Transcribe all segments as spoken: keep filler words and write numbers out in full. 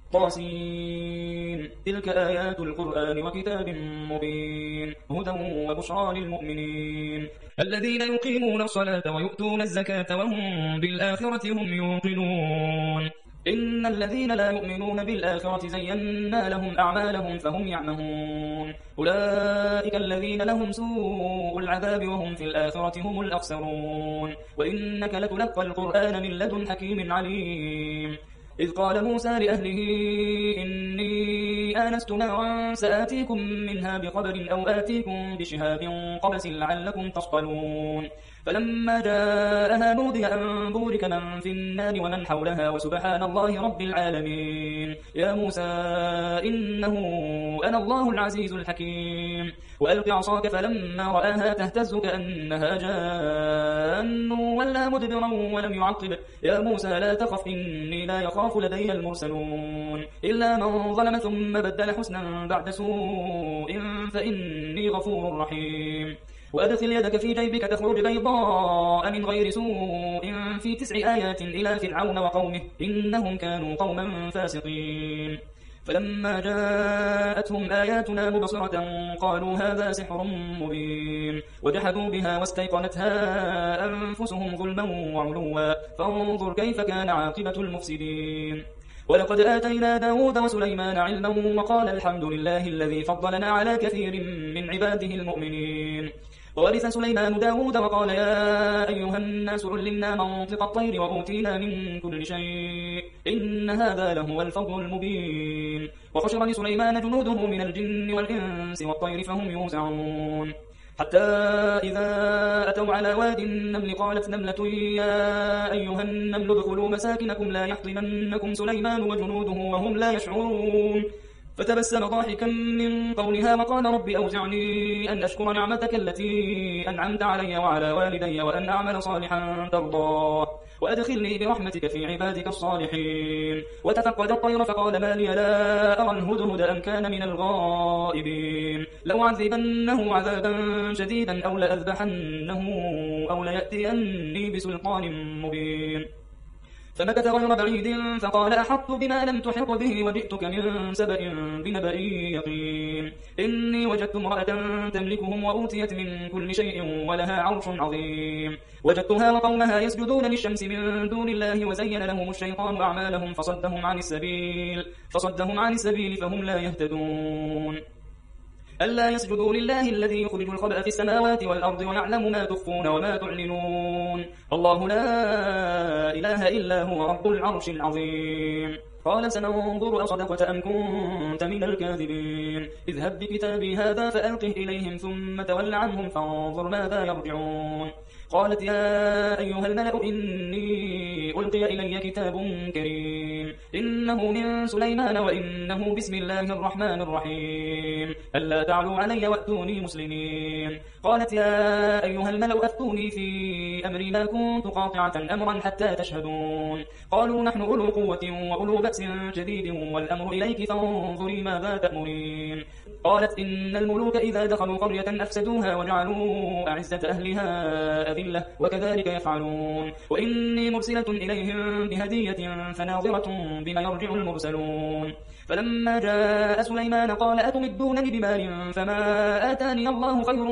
طاسين تلك آيات القرآن وكتاب مبين هدى وبشرى للمؤمنين الذين يقيمون الصلاة ويؤتون الزكاة وهم بالآخرة هم يوقنون إن الذين لا يؤمنون بالآخرة زينا لهم أعمالهم فهم يعمهون أولئك الذين لهم سوء العذاب وهم في الآخرة هم الأخسرون وإنك لتلقى القرآن من لدن حكيم عليم إذ قال موسى لأهله إني آنست نارا سآتيكم منها بخبر أو آتيكم بشهاب قبس لعلكم تصطلون فلما جاءها نودي أن بورك من في النار ومن حولها وسبحان الله رب العالمين يا موسى إنه أنا الله العزيز الحكيم وألق عصاك فلما رآها تهتز كأنها جان ولا مدبرا ولم يعقب يا موسى لا تخف إني لا يخاف لدي المرسلون إلا من ظلم ثم بدل حسنا بعد سوء فإني غفور رحيم وأدخل يدك في جيبك تخرج بيضاء من غير سوء في تسع آيات إلى فرعون وقومه إنهم كانوا قوما فاسقين فلما جاءتهم آياتنا مبصرة قالوا هذا سحر مبين وجحدوا بها واستيقنتها أنفسهم ظلما وعلوا فانظر كيف كان عاقبة المفسدين ولقد آتينا داود وسليمان علما وقال الحمد لله الذي فضلنا على كثير من عباده المؤمنين وورث سليمان داود وقال يا أيها الناس علمنا منطق الطير وأوتينا من كل شيء إن هذا لهو الفضل المبين وحشر لسليمان جنوده من الجن والإنس والطير فهم يوزعون حتى إذا أتوا على واد النمل قالت نملة يا أيها النمل ادخلوا مساكنكم لا يحطمنكم سليمان وجنوده وهم لا يشعرون فتبسم ضاحكا من قولها وقال رب أوزعني أن أشكر نعمتك التي أنعمت علي وعلى والدي وأن أعمل صالحا ترضاه وأدخلني برحمتك في عبادك الصالحين وتفقد الطير فقال ما لي لا أرى الهدهد أم كان من الغائبين لو عذبنه عذابا شديدا أو لأذبحنه أو ليأتيني بسلطان مبين فمكث غير بعيد فقال أحطت بما لم تحط به وجئتك من سبأ بنبأ يقين إني وجدت امرأة تملكهم وأوتيت من كل شيء ولها عرش عظيم وجدتها وقومها يسجدون للشمس من دون الله وزين لهم الشيطان أعمالهم فصدهم عن السبيل فصدهم عن السبيل فهم لا يهتدون ألا يسجدوا لله الذي يخرج الخبأ في السماوات والأرض ويعلم ما تخفون وما تعلنون الله لا إله إلا هو رب العرش العظيم قال سننظر أصدقت أم كنت من الكاذبين اذهب بكتابي هذا فألقه إليهم ثم تول عنهم فانظر ماذا يرجعون قالت يا أيها الملأ إني ألقي إلي كتاب كريم إنه من سليمان وإنه بسم الله الرحمن الرحيم ألا تعلوا علي وأتوني مسلمين قالت يا أيها الملأ أفتوني في أمري ما كنت قاطعة أمرا حتى تشهدون قالوا نحن أولو قوة وأولو بأس شديد والأمر إليك فانظري ماذا تأمرين قالت إن الملوك إذا دخلوا قرية أفسدوها وجعلوا أعزة أهلها أذلة وكذلك يفعلون وإني مرسلة إليهم بهدية فناظرة بما يرجع المرسلون فلما جاء سليمان قال أتمدونني بمال فما آتاني الله خير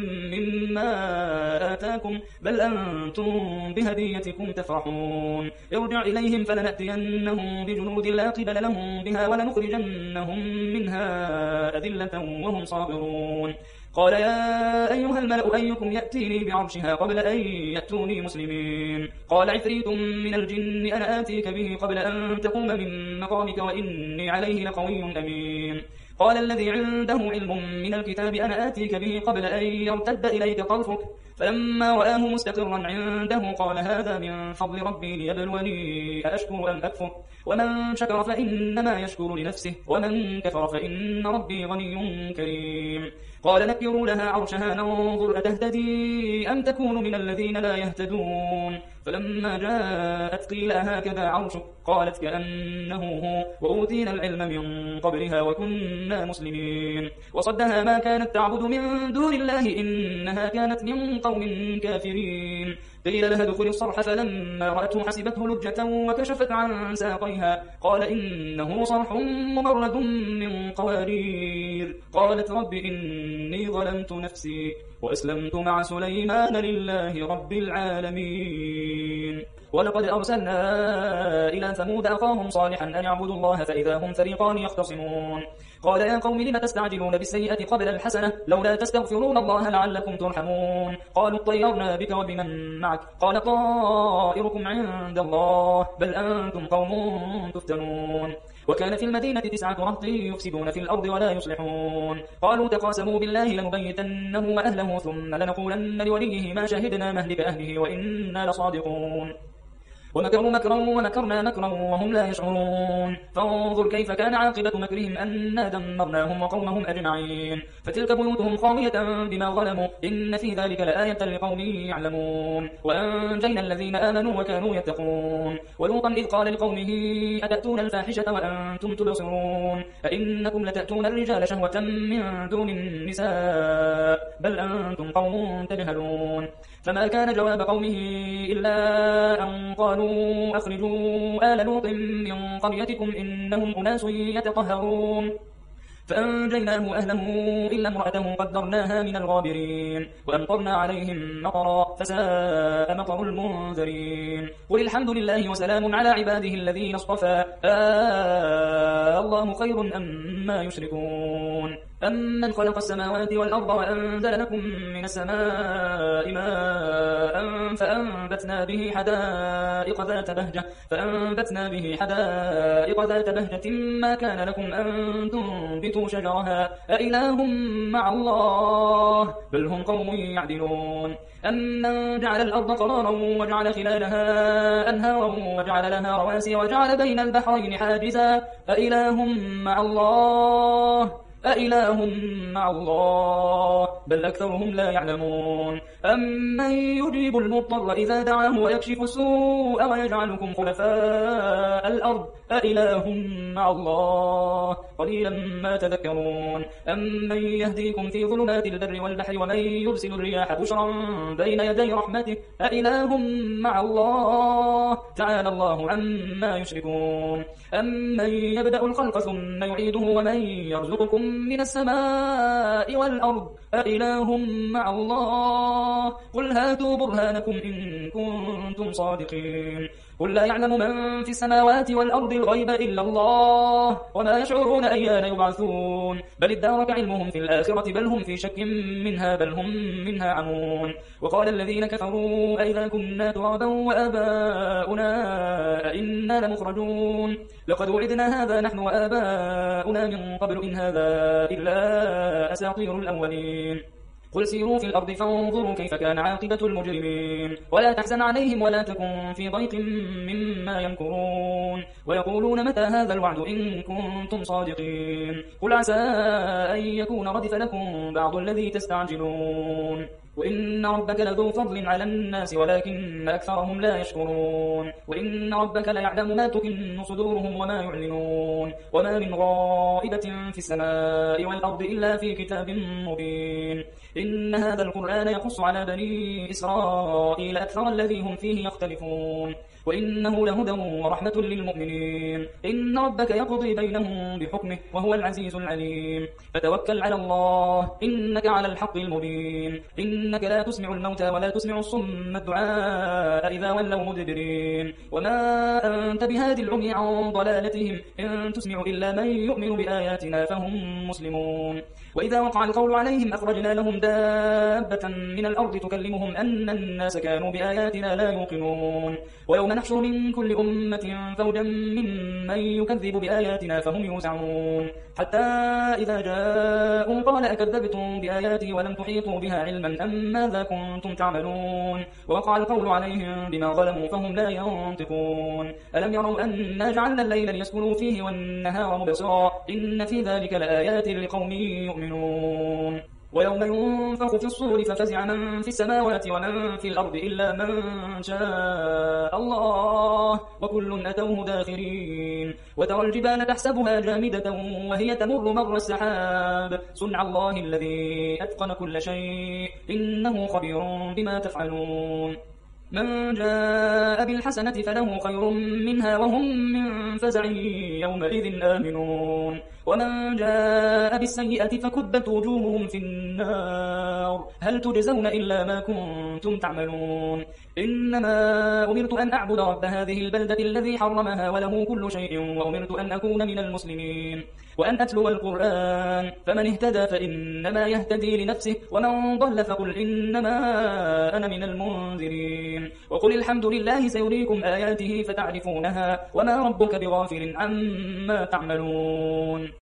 مما آتاكم بل أنتم بهديتكم تفرحون ارجع إليهم فلنأتينهم بجنود لا قبل لهم بها ولنخرجنهم منها أذلة وهم صاغرون قال يا أيها الملأ أيكم يأتيني بعرشها قبل أن يأتوني مسلمين قال عفريت من الجن أنا آتيك به قبل أن تقوم من مقامك وإني عليه لقوي أمين قال الذي عنده علم من الكتاب أنا آتيك به قبل أن يرتد إليك طرفك فلما رآه مستقرا عنده قال هذا من فضل ربي ليبلوني أأشكر أم أكفر ومن شكر فإنما يشكر لنفسه ومن كفر فإن ربي غني كريم قال نكروا لها عرشها ننظر أتهتدي أم تكون من الذين لا يهتدون فلما جاءت قيل هكذا عرشك قالت كأنه هو وأوتينا العلم من قبلها وكنا مسلمين وصدها ما كانت تعبد من دون الله إنها كانت من قوم كافرين قيل لها ادخل الصرح فلما رأته حسبته لجة وكشفت عن ساقيها قال إنه صرح ممرد من قوارير. قالت رب إني ظلمت نفسي وأسلمت مع سليمان لله رب العالمين. ولقد أرسلنا إلى ثمود أخاهم صالحا أن يعبدوا الله فإذا هم فريقان يختصمون. قال يا قوم لم تستعجلون بالسيئة قبل الحسنة لولا تستغفرون الله لعلكم ترحمون. قالوا اطيرنا بك وبمن معك قال طائركم عند الله بل أنتم قوم تفتنون. وكان في المدينة تسعة رهط يفسدون في الأرض ولا يصلحون. قالوا تقاسموا بالله لنبيتنه وأهله ثم لنقولن لوليه ما شهدنا مهلك أهله وإنا لصادقون. ومكروا مكرا ومكرنا مكرا وهم لا يشعرون. فانظر كيف كان عاقبة مكرهم أنا دمرناهم وقومهم أجمعين. فتلك بيوتهم خاوية بما ظلموا إن في ذلك لآية لقوم يعلمون. وأنجينا الذين آمنوا وكانوا يتقون. ولوطا إذ قال لقومه أتأتون الفاحشة وأنتم تبصرون أئنكم لتأتون الرجال شهوة من دون النساء بل أنتم قوم تجهلون. فما كان جواب قومه إلا أن قالوا أخرجوا آل لوط من قريتكم إنهم أناس يتطهرون. فأنجيناه وأهله إلا امرأته قدرناها من الغابرين. وأمطرنا عليهم مطرا فساء مطر المنذرين. قل الحمد لله وسلام على عباده الذين اصطفى آه الله خير أما يشركون. أمن خلق السماوات والأرض وأنزل لكم من السماء ماء فأنبتنا به حدائق ذات بهجة فأنبتنا به حدائق ذات بهجة ما كان لكم أن تنبتوا شجرها أإله مع الله بل هم قوم يعدلون. أمن جعل الأرض قرارا وجعل خلالها أنهارا وجعل لها رواسي وجعل بين البحرين حاجزا أإله مع الله أإله مع الله بل أكثرهم لا يعلمون. أمن يجيب المضطر إذا دعاه ويكشف السوء ويجعلكم خلفاء الأرض أإله مع الله قليلا ما تذكرون. أمن يهديكم في ظلمات البر والبحر ومن يرسل الرياح بشرا بين يدي رحمته أإله مع الله تعالى الله عما يشركون. أمن يبدأ الخلق ثم يعيده ومن يرزقكم من السماء والأرض أإله مع الله قل هاتوا برهانكم إن كنتم صادقين. قل لا يعلم من في السماوات والأرض الغيب إلا الله وما يشعرون أيان يبعثون بل ادارك علمهم في الآخرة بل هم في شك منها بل هم منها عمون. وقال الذين كفروا أئذا كنا ترابا وآباؤنا أئنا لمخرجون لقد وعدنا هذا نحن وآباؤنا من قبل إن هذا إلا أساطير الأولين. قل سيروا في الأرض فانظروا كيف كان عاقبة المجرمين ولا تحزن عليهم ولا تكن في ضيق مما يمكرون. ويقولون متى هذا الوعد إن كنتم صادقين قل عسى أن يكون ردف لكم بعض الذي تستعجلون. وإن ربك لذو فضل على الناس ولكن أكثرهم لا يشكرون. وإن ربك ليعلم ما تكن صدورهم وما يعلنون وما من غائبة في السماء والأرض إلا في كتاب مبين. إن هذا القرآن يقص على بني إسرائيل أكثر الذي هم فيه يختلفون وإنه لهدى ورحمة للمؤمنين. إن ربك يقضي بينهم بحكمه وهو العزيز العليم. فتوكل على الله إنك على الحق المبين. إنك لا تسمع الموتى ولا تسمع الصم الدعاء إذا ولوا مدبرين وما أنت بهاد العمي عن ضلالتهم إن تسمع إلا من يؤمن بآياتنا فهم مسلمون. وإذا وقع القول عليهم أخرجنا لهم دابة من الأرض تكلمهم أن الناس كانوا بآياتنا لا يوقنون. ويوم نحشر من كل أمة فوجا ممن يكذب بآياتنا فهم يوزعون حتى إذا جاءوا قال أكذبتم بآياتي ولم تحيطوا بها علما أم ماذا كنتم تعملون. ووقع القول عليهم بما ظلموا فهم لا ينطقون. ألم يروا أنا جعلنا الليل ليسكنوا فيه والنهار مبصرا إن في ذلك لآيات لقوم يؤمنون. ويوم ينفخ في الصور ففزع من في السماوات ومن في الأرض إلا من شاء الله وكل أتوه داخرين. وترى الجبال تحسبها جامدة وهي تمر مر السحاب صنع الله الذي أتقن كل شيء إنه خبير بما تفعلون. من جاء بالحسنة فله خير منها وهم من فزع يومئذ آمنون ومن جاء بالسيئة فكبت وجوههم في النار هل تجزون إلا ما كنتم تعملون إنما أمرت أن أعبد رب هذه البلدة الذي حرمها وله كل شيء وأمرت أن أكون من المسلمين وأن أتلو القرآن فمن اهتدى فإنما يهتدي لنفسه ومن ضل فقل إنما أنا من المنذرين وقل الحمد لله سيريكم آياته فتعرفونها وما ربك بغافل عما تعملون